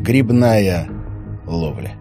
Грибная ловля.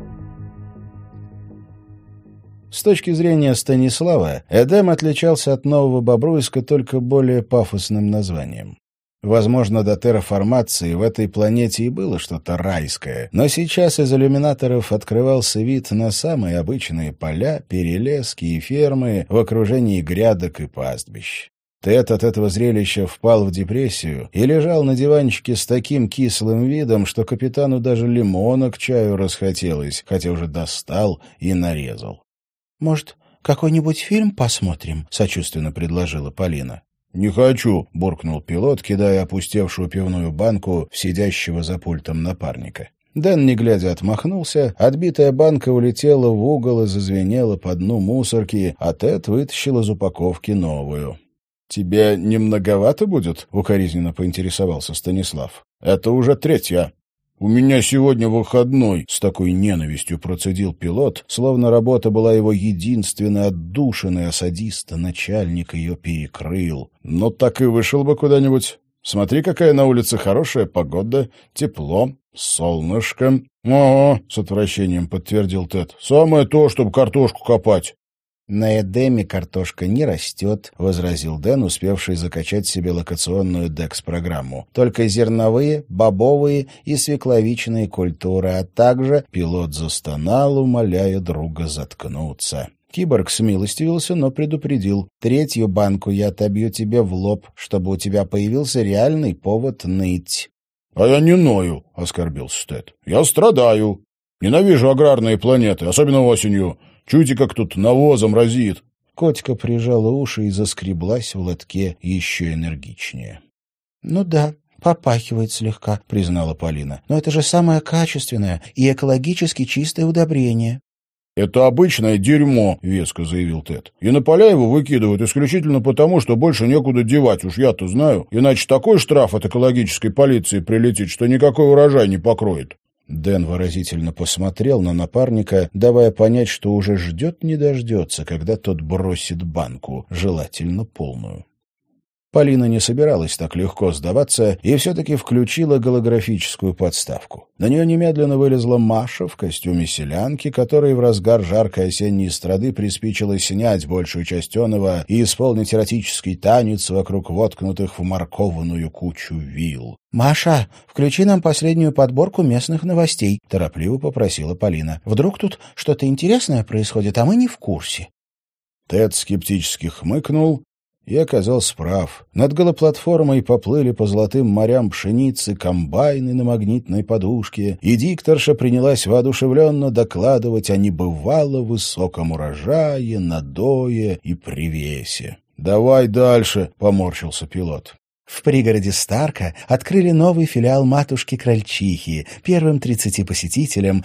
С точки зрения Станислава, Эдем отличался от Нового Бобруйска только более пафосным названием. Возможно, до терраформации в этой планете и было что-то райское, но сейчас из иллюминаторов открывался вид на самые обычные поля, перелески и фермы в окружении грядок и пастбищ. Тед от этого зрелища впал в депрессию и лежал на диванчике с таким кислым видом, что капитану даже лимона к чаю расхотелось, хотя уже достал и нарезал. «Может, какой-нибудь фильм посмотрим?» — сочувственно предложила Полина. «Не хочу», — буркнул пилот, кидая опустевшую пивную банку в сидящего за пультом напарника. Дэн, не глядя, отмахнулся, отбитая банка улетела в угол и зазвенела по дну мусорки, а Тед вытащил из упаковки новую. «Тебе не многовато будет?» — укоризненно поинтересовался Станислав. «Это уже третья». «У меня сегодня выходной», — с такой ненавистью процедил пилот, словно работа была его единственной отдушиной, а садиста начальник ее перекрыл. «Но так и вышел бы куда-нибудь. Смотри, какая на улице хорошая погода, тепло, солнышко». «Ага», — с отвращением подтвердил Тед. «Самое то, чтобы картошку копать». «На Эдеме картошка не растет», — возразил Дэн, успевший закачать себе локационную ДЭКС-программу. «Только зерновые, бобовые и свекловичные культуры, а также...» Пилот застонал, умоляя друга заткнуться. Киборг смилостивился, но предупредил. «Третью банку я отобью тебе в лоб, чтобы у тебя появился реальный повод ныть». «А я не ною», — оскорбился Тед. «Я страдаю. Ненавижу аграрные планеты, особенно осенью. Чуете, как тут навозом разит?» Котика прижала уши и заскреблась в лотке еще энергичнее. «Ну да, попахивает слегка», — признала Полина. «Но это же самое качественное и экологически чистое удобрение». «Это обычное дерьмо», — веско заявил Тед. «И на поля его выкидывают исключительно потому, что больше некуда девать, уж я-то знаю. Иначе такой штраф от экологической полиции прилетит, что никакой урожай не покроет». Дэн выразительно посмотрел на напарника, давая понять, что уже ждет не дождется, когда тот бросит банку, желательно полную. Полина не собиралась так легко сдаваться и все-таки включила голографическую подставку. На нее немедленно вылезла Маша в костюме селянки, которой в разгар жаркой осенней эстрады приспичило снять большую часть оного и исполнить эротический танец вокруг воткнутых в моркованную кучу вил. «Маша, включи нам последнюю подборку местных новостей», — торопливо попросила Полина. «Вдруг тут что-то интересное происходит, а мы не в курсе». Тед скептически хмыкнул и оказался прав. Над голоплатформой поплыли по золотым морям пшеницы комбайны на магнитной подушке, и дикторша принялась воодушевленно докладывать о небывало высоком урожае, надое и привесе. «Давай дальше», — поморщился пилот. В пригороде Старка открыли новый филиал матушки-крольчихи. Первым 30 посетителям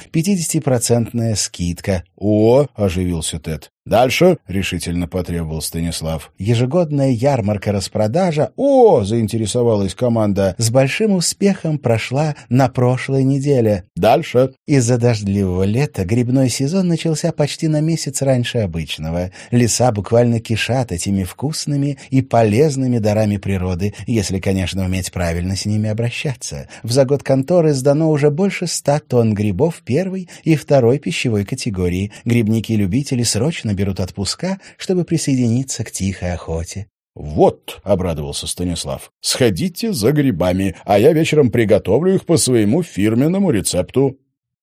50% скидка. «О!» — оживился Тед. «Дальше?» — решительно потребовал Станислав. «Ежегодная ярмарка-распродажа». «О!» — заинтересовалась команда. «С большим успехом прошла на прошлой неделе». «Дальше?» Из-за дождливого лета грибной сезон начался почти на месяц раньше обычного. Леса буквально кишат этими вкусными и полезными дарами природы, если, конечно, уметь правильно с ними обращаться. За год конторы сдано уже больше 100 тонн грибов первой и второй пищевой категории. Грибники-любители срочно берут отпуска, чтобы присоединиться к тихой охоте. «Вот», — обрадовался Станислав, — «сходите за грибами, а я вечером приготовлю их по своему фирменному рецепту».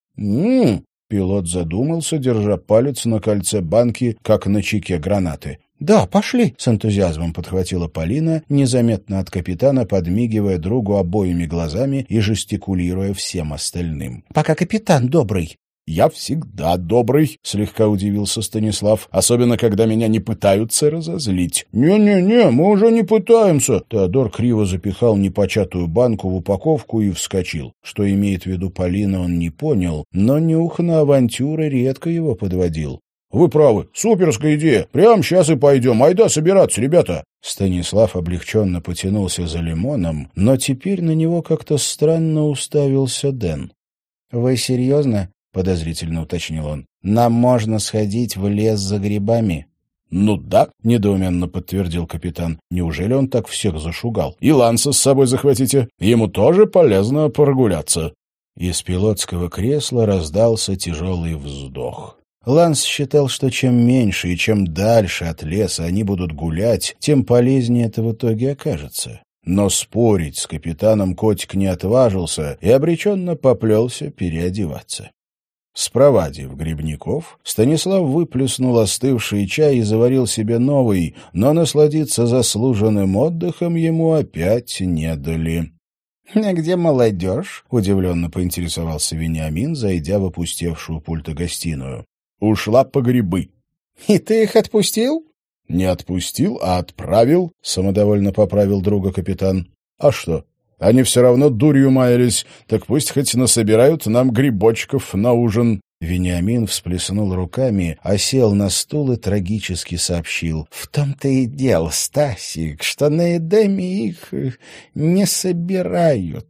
Пилот задумался, держа палец на кольце банки, как на чеке гранаты. «Да, пошли», — с энтузиазмом подхватила Полина, незаметно от капитана, подмигивая другу обоими глазами и жестикулируя всем остальным. «Пока капитан добрый». «Я всегда добрый», — слегка удивился Станислав, «особенно, когда меня не пытаются разозлить». «Не-не-не, мы уже не пытаемся». Теодор криво запихал непочатую банку в упаковку и вскочил. Что имеет в виду Полина, он не понял, но нюх на авантюры редко его подводил. «Вы правы, суперская идея. Прямо сейчас и пойдем. Айда собираться, ребята». Станислав облегченно потянулся за лимоном, но теперь на него как-то странно уставился Дэн. «Вы серьезно?» — подозрительно уточнил он. «Нам можно сходить в лес за грибами». «Ну да», — недоуменно подтвердил капитан. «Неужели он так всех зашугал? И Ланса с собой захватите. Ему тоже полезно прогуляться». Из пилотского кресла раздался тяжелый вздох. Ланс считал, что чем меньше и чем дальше от леса они будут гулять, тем полезнее это в итоге окажется. Но спорить с капитаном Котик не отважился и обреченно поплелся переодеваться. Спровадив грибников, Станислав выплюснул остывший чай и заварил себе новый, но насладиться заслуженным отдыхом ему опять не дали. — А где молодежь? — удивленно поинтересовался Вениамин, зайдя в опустевшую пульта гостиную. — Ушла по грибы. — И ты их отпустил? — Не отпустил, а отправил, — самодовольно поправил друга капитан. — А что? Они все равно дурью маялись, так пусть хоть насобирают нам грибочков на ужин. Вениамин всплеснул руками, осел на стул и трагически сообщил. — В том-то и дело, Стасик, что на Эдеме их не собирают.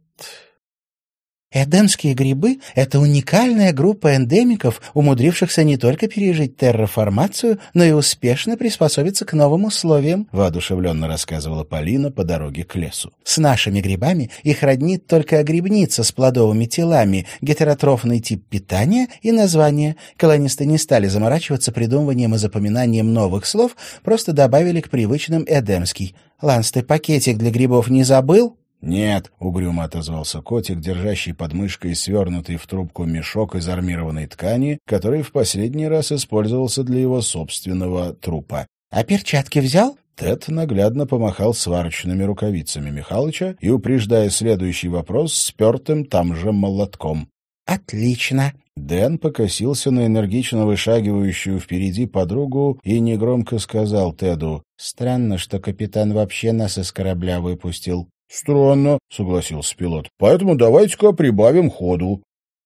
Эдемские грибы — это уникальная группа эндемиков, умудрившихся не только пережить терраформацию, но и успешно приспособиться к новым условиям, — воодушевленно рассказывала Полина по дороге к лесу. С нашими грибами их роднит только грибница с плодовыми телами, гетеротрофный тип питания и название. Колонисты не стали заморачиваться придумыванием и запоминанием новых слов, просто добавили к привычным эдемский. Ланс, ты пакетик для грибов не забыл? — Нет, — угрюмо отозвался Котик, держащий под мышкой свернутый в трубку мешок из армированной ткани, который в последний раз использовался для его собственного трупа. — А перчатки взял? Тед наглядно помахал сварочными рукавицами Михалыча и, упреждая следующий вопрос, спертым там же молотком. — Отлично. Дэн покосился на энергично вышагивающую впереди подругу и негромко сказал Теду: — Странно, что капитан вообще нас из корабля выпустил. — Странно, — согласился пилот. — Поэтому давайте-ка прибавим ходу.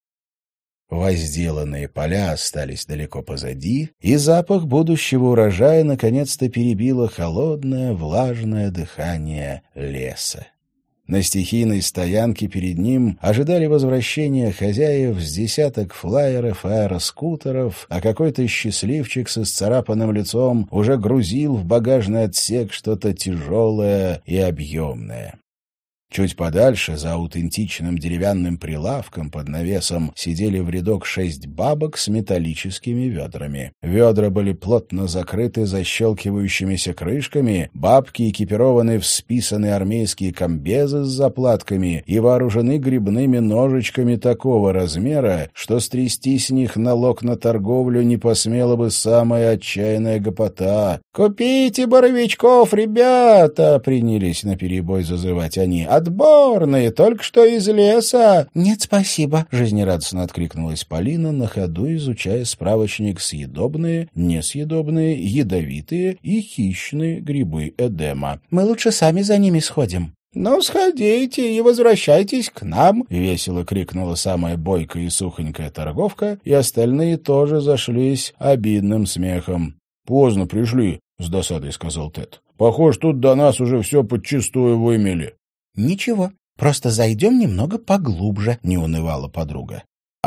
Возделанные поля остались далеко позади, и запах будущего урожая наконец-то перебило холодное, влажное дыхание леса. На стихийной стоянке перед ним ожидали возвращения хозяев с десяток флайеров и аэроскутеров, а какой-то счастливчик с исцарапанным лицом уже грузил в багажный отсек что-то тяжелое и объемное. Чуть подальше, за аутентичным деревянным прилавком под навесом, сидели в рядок 6 бабок с металлическими ведрами. Ведра были плотно закрыты защелкивающимися крышками, бабки экипированы в списанные армейские комбезы с заплатками и вооружены грибными ножичками такого размера, что стрясти с них налог на торговлю не посмела бы самая отчаянная гопота. «Купите боровичков, ребята!» — принялись наперебой зазывать они. «Отборные, только что из леса!» «Нет, спасибо!» — жизнерадостно откликнулась Полина, на ходу изучая справочник «Съедобные, несъедобные, ядовитые и хищные грибы Эдема». «Мы лучше сами за ними сходим». «Ну, сходите и возвращайтесь к нам!» — весело крикнула самая бойкая и сухонькая торговка, и остальные тоже зашлись обидным смехом. «Поздно пришли», — с досадой сказал Тед. «Похоже, тут до нас уже все подчистую вымели». «Ничего, просто зайдем немного поглубже», — не унывала подруга.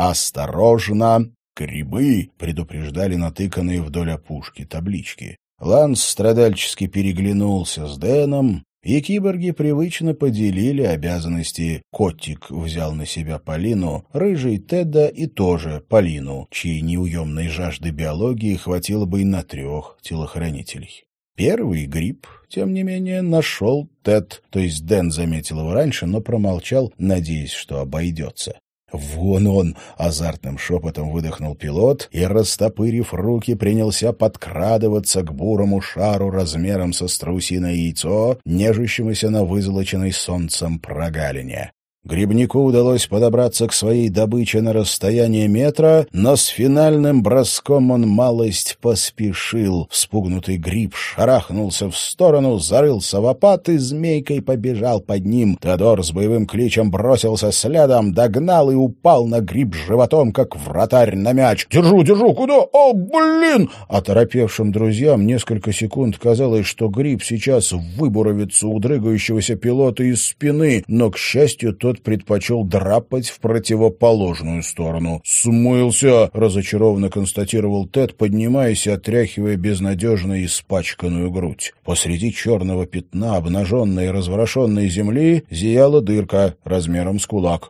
«Осторожно! Грибы!» — предупреждали натыканные вдоль опушки таблички. Ланс страдальчески переглянулся с Дэном, и киборги привычно поделили обязанности. Котик взял на себя Полину, Рыжий — Теда и тоже Полину, чьей неуемной жажды биологии хватило бы и на 3 телохранителей. Первый гриб, тем не менее, нашел Тед, то есть Дэн заметил его раньше, но промолчал, надеясь, что обойдется. «Вон он!» — азартным шепотом выдохнул пилот и, растопырив руки, принялся подкрадываться к бурому шару размером со страусиное яйцо, нежащемуся на вызолоченной солнцем прогалине. Грибнику удалось подобраться к своей добыче на расстояние метра, но с финальным броском он малость поспешил. Вспугнутый гриб шарахнулся в сторону, зарылся в опад и змейкой побежал под ним. Теодор с боевым кличем бросился следом, догнал и упал на гриб животом, как вратарь на мяч. «Держу, держу! Куда? О, блин!» Оторопевшим друзьям несколько секунд казалось, что гриб сейчас выбуровится у дрыгающегося пилота из спины, но, к счастью, тот предпочел драпать в противоположную сторону. «Смылся!» — разочарованно констатировал Тед, поднимаясь и отряхивая безнадежно испачканную грудь. Посреди черного пятна, обнаженной и разворошенной земли, зияла дырка размером с кулак.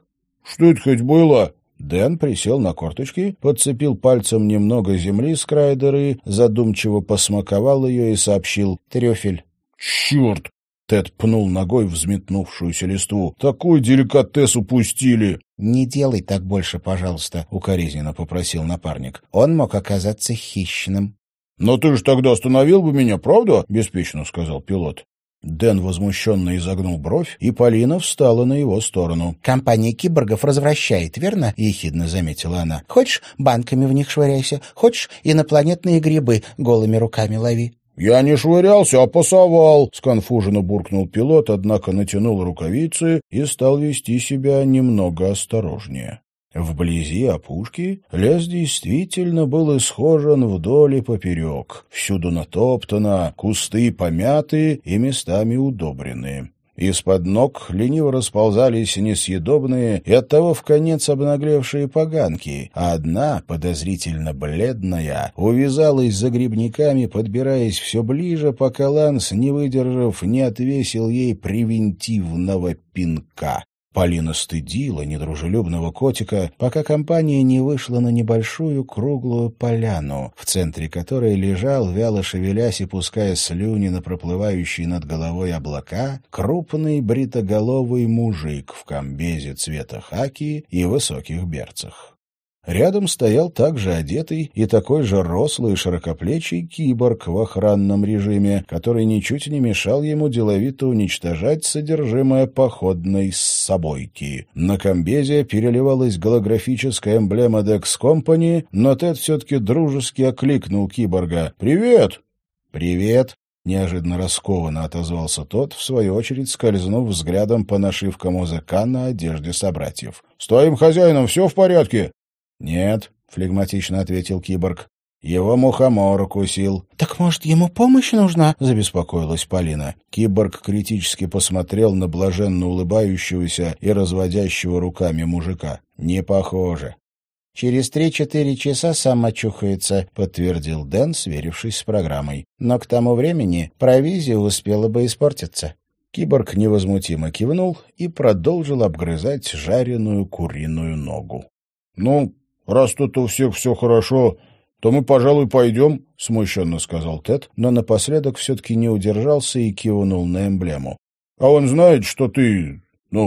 Что это хоть было?» Дэн присел на корточки, подцепил пальцем немного земли с края дыры, задумчиво посмаковал ее и сообщил: «Трюфель». «Черт!» — Тед пнул ногой взметнувшуюся листву. «Такой деликатес упустили!» «Не делай так больше, пожалуйста», — укоризненно попросил напарник. «Он мог оказаться хищным». «Но ты же тогда остановил бы меня, правда?» — беспечно сказал пилот. Дэн возмущенно изогнул бровь, и Полина встала на его сторону. «Компания киборгов развращает, верно?» — ехидно заметила она. «Хочешь, банками в них швыряйся, хочешь, инопланетные грибы голыми руками лови». «Я не швырялся, а пасовал!» — сконфуженно буркнул пилот, однако натянул рукавицы и стал вести себя немного осторожнее. Вблизи опушки лес действительно был исхожен вдоль и поперек. Всюду натоптано, кусты помяты и местами удобрены. Из-под ног лениво расползались несъедобные и оттого вконец обнаглевшие поганки, а одна, подозрительно бледная, увязалась за грибниками, подбираясь все ближе, пока Ланс, не выдержав, не отвесил ей превентивного пинка. Полина стыдила недружелюбного котика, пока компания не вышла на небольшую круглую поляну, в центре которой лежал, вяло шевелясь и пуская слюни на проплывающие над головой облака, крупный бритоголовый мужик в комбезе цвета хаки и высоких берцах. Рядом стоял также одетый и такой же рослый и широкоплечий киборг в охранном режиме, который ничуть не мешал ему деловито уничтожать содержимое походной собойки. На комбезе переливалась голографическая эмблема Dex Company, но Тед все-таки дружески окликнул киборга. «Привет!» «Привет!» — неожиданно раскованно отозвался тот, в свою очередь скользнув взглядом по нашивкам ОЗК на одежде собратьев. «С твоим хозяином все в порядке?» «Нет», — флегматично ответил киборг. «Его мухомор укусил». «Так, может, ему помощь нужна?» — забеспокоилась Полина. Киборг критически посмотрел на блаженно улыбающегося и разводящего руками мужика. «Не похоже». «Через 3-4 часа сам очухается», — подтвердил Дэн, сверившись с программой. «Но к тому времени провизия успела бы испортиться». Киборг невозмутимо кивнул и продолжил обгрызать жареную куриную ногу. «Ну, раз тут у всех все хорошо, то мы, пожалуй, пойдем», — смущенно сказал Тед, но напоследок все-таки не удержался и кивнул на эмблему. «А он знает, что ты...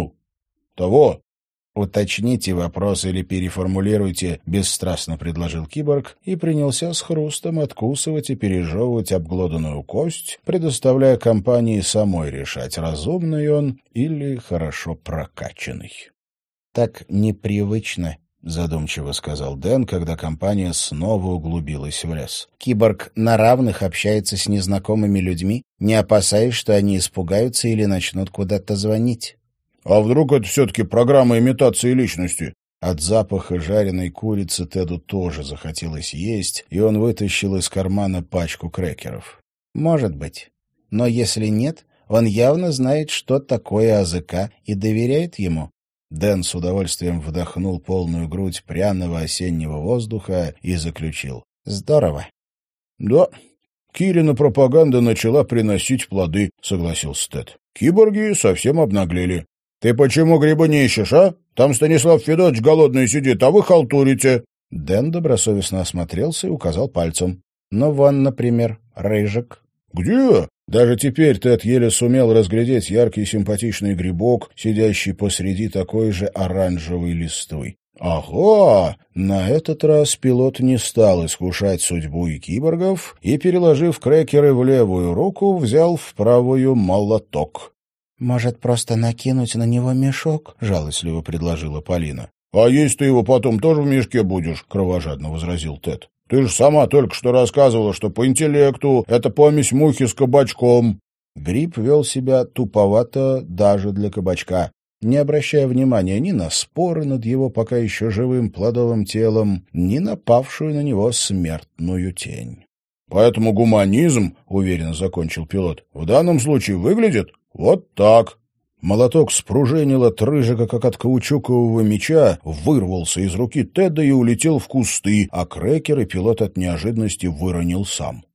того?» «Уточните вопрос или переформулируйте», — бесстрастно предложил киборг и принялся с хрустом откусывать и пережевывать обглоданную кость, предоставляя компании самой решать, разумный он или хорошо прокачанный. «Так непривычно», — задумчиво сказал Дэн, когда компания снова углубилась в лес. «Киборг на равных общается с незнакомыми людьми, не опасаясь, что они испугаются или начнут куда-то звонить». «А вдруг это все-таки программа имитации личности?» От запаха жареной курицы Теду тоже захотелось есть, и он вытащил из кармана пачку крекеров. «Может быть. Но если нет, он явно знает, что такое АЗК, и доверяет ему». Дэн с удовольствием вдохнул полную грудь пряного осеннего воздуха и заключил. «Здорово». «Да, Кирина пропаганда начала приносить плоды», — согласился Тед. «Киборги совсем обнаглели». «Ты почему грибы не ищешь, а? Там Станислав Федотович голодный сидит, а вы халтурите». Дэн добросовестно осмотрелся и указал пальцем. «Ну, вон, например, рыжик». «Где?» Даже теперь Тед еле сумел разглядеть яркий симпатичный грибок, сидящий посреди такой же оранжевой листвы. «Ага!» На этот раз пилот не стал искушать судьбу и киборгов и, переложив крекеры в левую руку, взял в правую молоток. «Может, просто накинуть на него мешок?» — жалостливо предложила Полина. «А есть ты его потом тоже в мешке будешь?» — кровожадно возразил Тед. «Ты же сама только что рассказывала, что по интеллекту это помесь мухи с кабачком». Гриб вел себя туповато даже для кабачка, не обращая внимания ни на споры над его пока еще живым плодовым телом, ни на павшую на него смертную тень. «Поэтому гуманизм, — уверенно закончил пилот, — в данном случае выглядит вот так». Молоток спружинил от рыжика, как от каучукового меча, вырвался из руки Теда и улетел в кусты, а крекеры пилот от неожиданности выронил сам.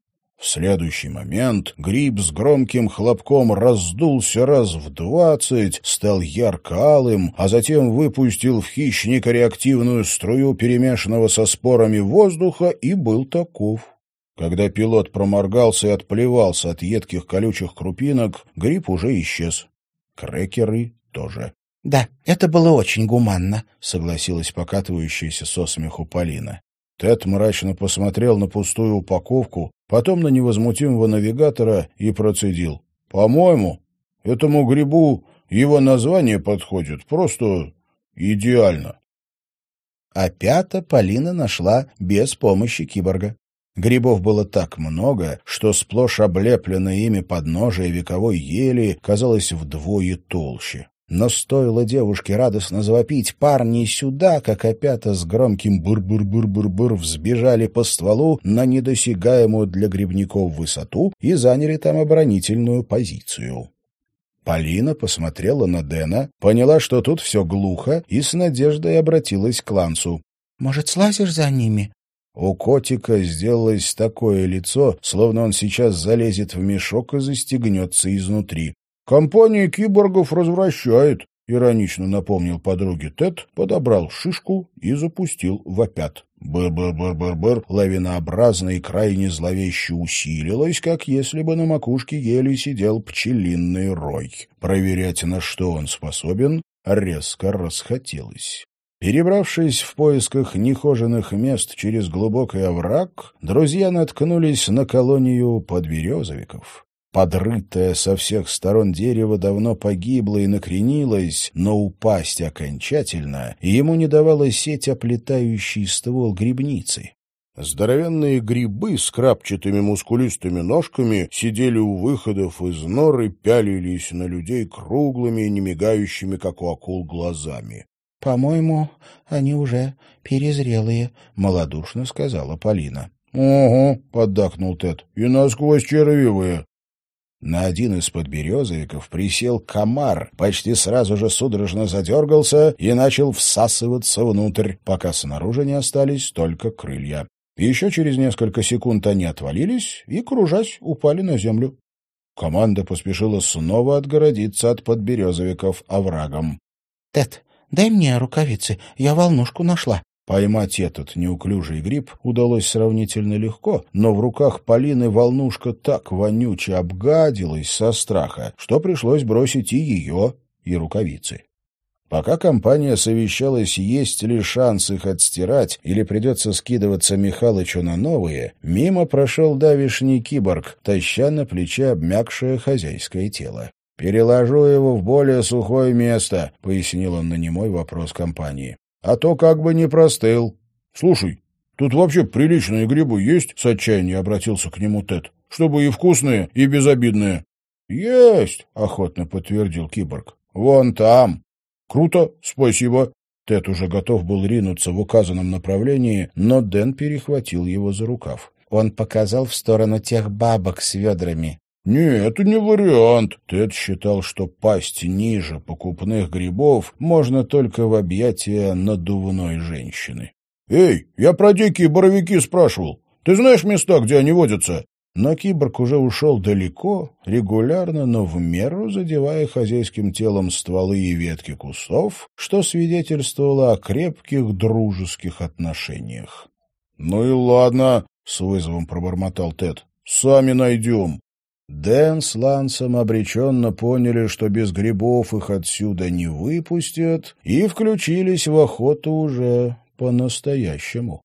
В следующий момент гриб с громким хлопком раздулся раз в 20, стал ярко-алым, а затем выпустил в хищника реактивную струю, перемешанного со спорами воздуха, и был таков. Когда пилот проморгался и отплевался от едких колючих крупинок, гриб уже исчез. Крекеры тоже. — Да, это было очень гуманно, — согласилась покатывающаяся со смеху Полина. Тед мрачно посмотрел на пустую упаковку, потом на невозмутимого навигатора и процедил. — По-моему, этому грибу его название подходит просто идеально. Опята Полина нашла без помощи киборга. Грибов было так много, что сплошь облепленное ими подножие вековой ели казалось вдвое толще. Но стоило девушке радостно завопить «Парни, сюда!», как опята с громким бур-бур-бур-бур-бур взбежали по стволу на недосягаемую для грибников высоту и заняли там оборонительную позицию. Полина посмотрела на Дэна, поняла, что тут все глухо, и с надеждой обратилась к Лансу. «Может, слазишь за ними?» У котика сделалось такое лицо, словно он сейчас залезет в мешок и застегнется изнутри. «Компания киборгов развращает», — иронично напомнил подруге Тед, подобрал шишку и запустил в опят. Быр-быр-быр-быр-быр, лавинообразно и крайне зловеще усилилась, как если бы на макушке ели сидел пчелиный рой. Проверять, на что он способен, резко расхотелось. Перебравшись в поисках нехоженных мест через глубокий овраг, друзья наткнулись на колонию подберезовиков. Подрытое со всех сторон дерево давно погибло и накренилось, но упасть окончательно ему не давала сеть, оплетающий ствол грибницы. Здоровенные грибы с крапчатыми мускулистыми ножками сидели у выходов из нор и пялились на людей круглыми и немигающими, как у акул, глазами. — По-моему, они уже перезрелые, — малодушно сказала Полина. — Ого, — поддакнул Тед, — и насквозь червивые. На один из подберезовиков присел комар, почти сразу же судорожно задергался и начал всасываться внутрь, пока снаружи не остались только крылья. Еще через несколько секунд они отвалились и, кружась, упали на землю. Команда поспешила снова отгородиться от подберезовиков оврагом. — Тед, дай мне рукавицы, я волнушку нашла. Поймать этот неуклюжий гриб удалось сравнительно легко, но в руках Полины волнушка так вонюче обгадилась со страха, что пришлось бросить и ее, и рукавицы. Пока компания совещалась, есть ли шанс их отстирать или придется скидываться Михалычу на новые, мимо прошел давишний киборг, таща на плече обмякшее хозяйское тело. «Переложу его в более сухое место», — пояснил он на немой вопрос компании. «А то как бы не простыл». «Слушай, тут вообще приличные грибы есть?» — с отчаянием обратился к нему Тед. «Чтобы и вкусные, и безобидные». «Есть», — охотно подтвердил киборг. «Вон там». «Круто, спасибо». Тед уже готов был ринуться в указанном направлении, но Дэн перехватил его за рукав. Он показал в сторону тех бабок с ведрами. «Не, это не вариант». Тед считал, что пасть ниже покупных грибов можно только в объятия надувной женщины. «Эй, я про дикие боровики спрашивал. Ты знаешь места, где они водятся?» Но киборг уже ушел далеко, регулярно, но в меру задевая хозяйским телом стволы и ветки кустов, что свидетельствовало о крепких дружеских отношениях. «Ну и ладно», — с вызовом пробормотал Тед, — «сами найдем». Дэн с Лансом обреченно поняли, что без грибов их отсюда не выпустят, и включились в охоту уже по-настоящему.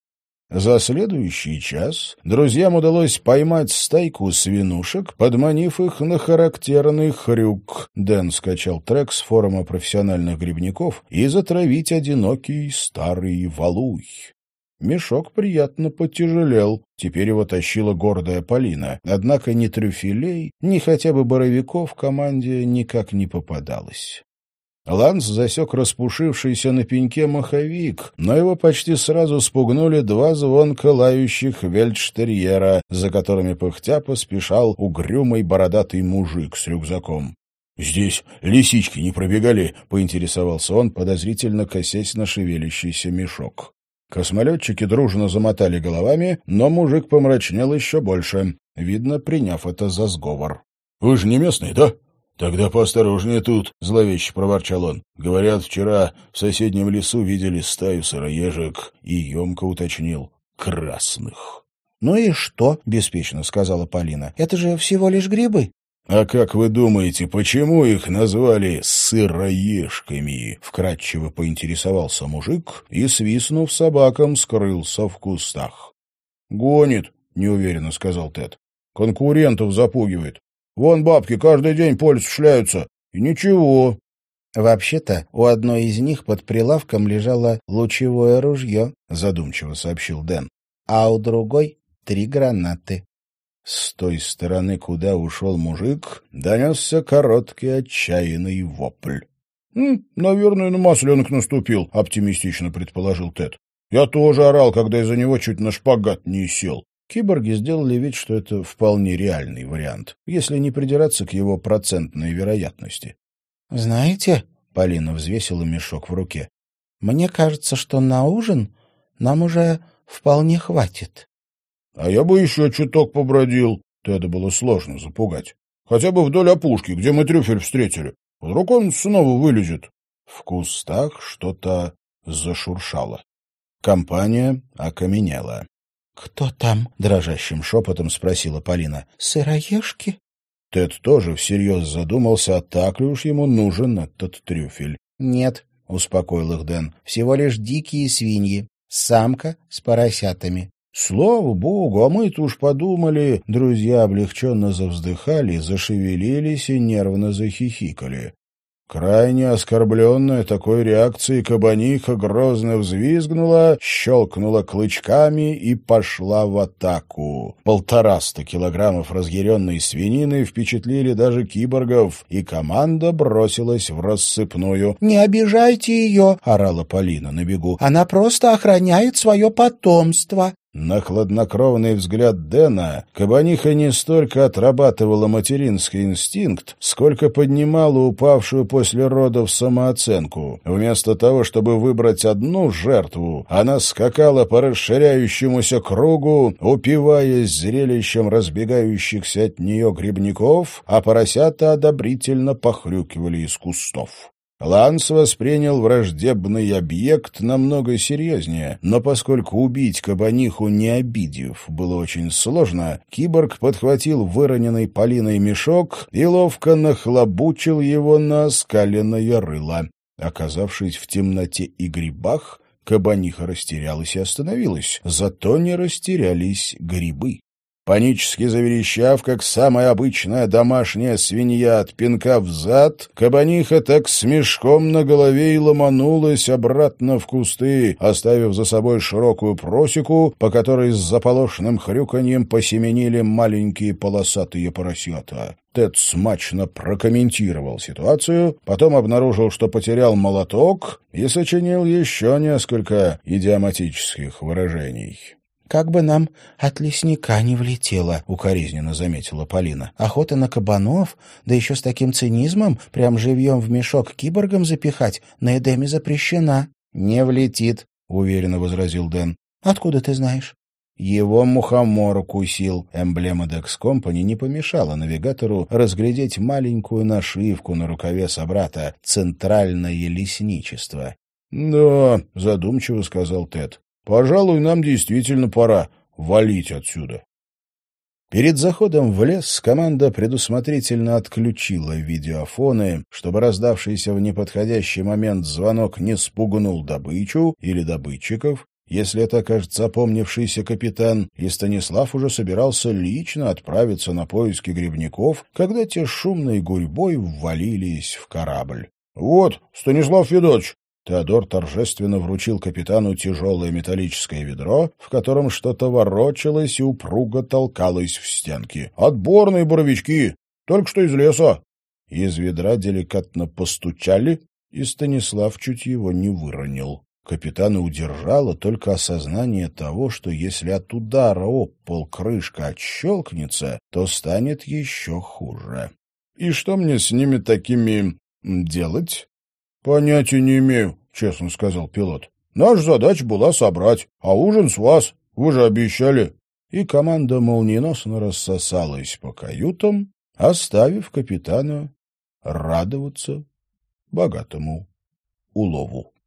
За следующий час друзьям удалось поймать стайку свинушек, подманив их на характерный хрюк. Дэн скачал трек с форума профессиональных грибников и затравить одинокий старый валуй. Мешок приятно потяжелел, теперь его тащила гордая Полина, однако ни трюфелей, ни хотя бы боровиков в команде никак не попадалось. Ланс засек распушившийся на пеньке моховик, но его почти сразу спугнули два звонко лающих вельдштерьера, за которыми пыхтя поспешал угрюмый бородатый мужик с рюкзаком. «Здесь лисички не пробегали?» — поинтересовался он, подозрительно косясь на шевелящийся мешок. Космолетчики дружно замотали головами, но мужик помрачнел еще больше, видно, приняв это за сговор. — Вы же не местный, да? Тогда поосторожнее тут, — зловеще проворчал он. — Говорят, вчера в соседнем лесу видели стаю сыроежек, и емко уточнил — красных. — Ну и что? — беспечно сказала Полина. — Это же всего лишь грибы. — А как вы думаете, почему их назвали сыроежками? — вкратчиво поинтересовался мужик и, свистнув собакам, скрылся в кустах. — Гонит, — неуверенно сказал Тед. — Конкурентов запугивает. Вон бабки каждый день по лесу шляются. И ничего. Вообще-то у одной из них под прилавком лежало лучевое ружье, задумчиво сообщил Дэн. А у другой 3 гранаты. С той стороны, куда ушел мужик, донесся короткий отчаянный вопль. Наверное, на масленок наступил, — оптимистично предположил Тед. Я тоже орал, когда из-за него чуть на шпагат не сел. Киборги сделали вид, что это вполне реальный вариант, если не придираться к его процентной вероятности. — Знаете, — Полина взвесила мешок в руке, — мне кажется, что на ужин нам уже вполне хватит. — А я бы еще чуток побродил. Теда было сложно запугать. Хотя бы вдоль опушки, где мы трюфель встретили. Вдруг он снова вылезет. В кустах что-то зашуршало. Компания окаменела. — Кто там? — дрожащим шепотом спросила Полина. — Сыроежки? Тед тоже всерьез задумался, а так ли уж ему нужен этот трюфель. — Нет, — успокоил их Дэн, — всего лишь дикие свиньи. Самка с поросятами. — Слава богу, а мы-то уж подумали. Друзья облегченно завздыхали, зашевелились и нервно захихикали. Крайне оскорбленная такой реакцией кабаниха грозно взвизгнула, щелкнула клычками и пошла в атаку. 150 килограммов разъяренной свинины впечатлили даже киборгов, и команда бросилась в рассыпную. — Не обижайте ее, — орала Полина на бегу. — Она просто охраняет свое потомство. На хладнокровный взгляд Дэна кабаниха не столько отрабатывала материнский инстинкт, сколько поднимала упавшую после родов самооценку. Вместо того, чтобы выбрать одну жертву, она скакала по расширяющемуся кругу, упиваясь зрелищем разбегающихся от нее грибников, а поросята одобрительно похрюкивали из кустов. Ланс воспринял враждебный объект намного серьезнее, но поскольку убить кабаниху, не обидев, было очень сложно, киборг подхватил выроненный Полиной мешок и ловко нахлобучил его на оскаленное рыло. Оказавшись в темноте и грибах, кабаниха растерялась и остановилась, зато не растерялись грибы. Панически заверещав, как самая обычная домашняя свинья от пинка в зад, кабаниха так с мешком на голове и ломанулась обратно в кусты, оставив за собой широкую просеку, по которой с заполошенным хрюканьем посеменили маленькие полосатые поросята. Тед смачно прокомментировал ситуацию, потом обнаружил, что потерял молоток, и сочинил еще несколько идиоматических выражений. «Как бы нам от лесника не влетело», — укоризненно заметила Полина. «Охота на кабанов, да еще с таким цинизмом, прям живьем в мешок киборгам запихать, на Эдеме запрещена». «Не влетит», — уверенно возразил Дэн. «Откуда ты знаешь?» Его мухомор укусил. Эмблема Dex Company не помешала навигатору разглядеть маленькую нашивку на рукаве собрата «Центральное лесничество». «Да», — задумчиво сказал Тед. «Пожалуй, нам действительно пора валить отсюда». Перед заходом в лес команда предусмотрительно отключила видеофоны, чтобы раздавшийся в неподходящий момент звонок не спугнул добычу или добытчиков, если это окажется опомнившийся капитан, и Станислав уже собирался лично отправиться на поиски грибников, когда те шумной гурьбой ввалились в корабль. «Вот, Станислав Федорович!» Теодор торжественно вручил капитану тяжелое металлическое ведро, в котором что-то ворочалось и упруго толкалось в стенки. «Отборные боровички! Только что из леса!» Из ведра деликатно постучали, и Станислав чуть его не выронил. Капитана удержало только осознание того, что если от удара об пол крышка отщелкнется, то станет еще хуже. «И что мне с ними такими делать?» «Понятия не имею», — честно сказал пилот. Наша задача была собрать, а ужин с вас. Вы же обещали». И команда молниеносно рассосалась по каютам, оставив капитана радоваться богатому улову.